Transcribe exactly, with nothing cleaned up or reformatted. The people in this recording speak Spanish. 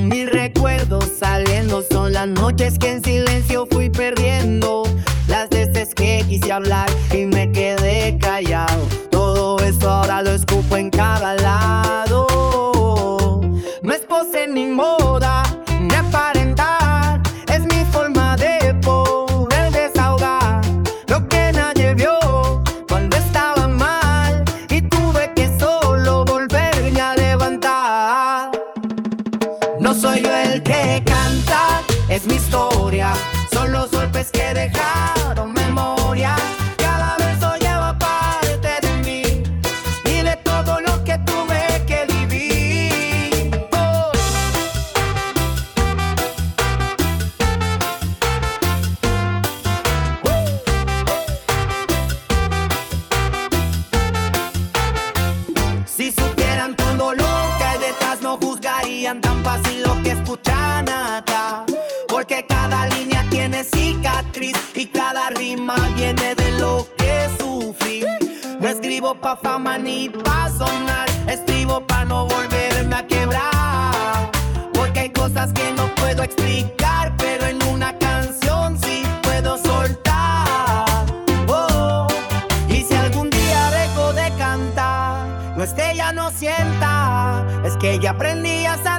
Son mis recuerdos saliendo, son las noches que en silencio fui perdiendo, las veces que quise hablar y me quedé callado. Todo eso ahora lo escupo en cada lado. No es pose ni moda, ni aparentar, es mi forma de poder desahogar lo que nadie vio cuando estaba mal y tuve que solo volverme a levantar. No soy yo el que canta, es mi historia, son los golpes que dejaron memoria. Cada verso lleva parte de mí y de todo lo que tuve que vivir. Oh. Si supieran todo lo que hay detrás, no juzgarían tan fácil lo que escuchan acá. Porque cada línea tiene cicatriz y cada rima viene de lo que sufrí. No escribo pa' fama ni pa' sonar, escribo pa' no volverme a quebrar. Porque hay cosas que no puedo explicar, pero en una canción sí puedo soltar. Oh, y si algún día dejo de cantar, no es que ya no sienta, es que ya aprendí a saber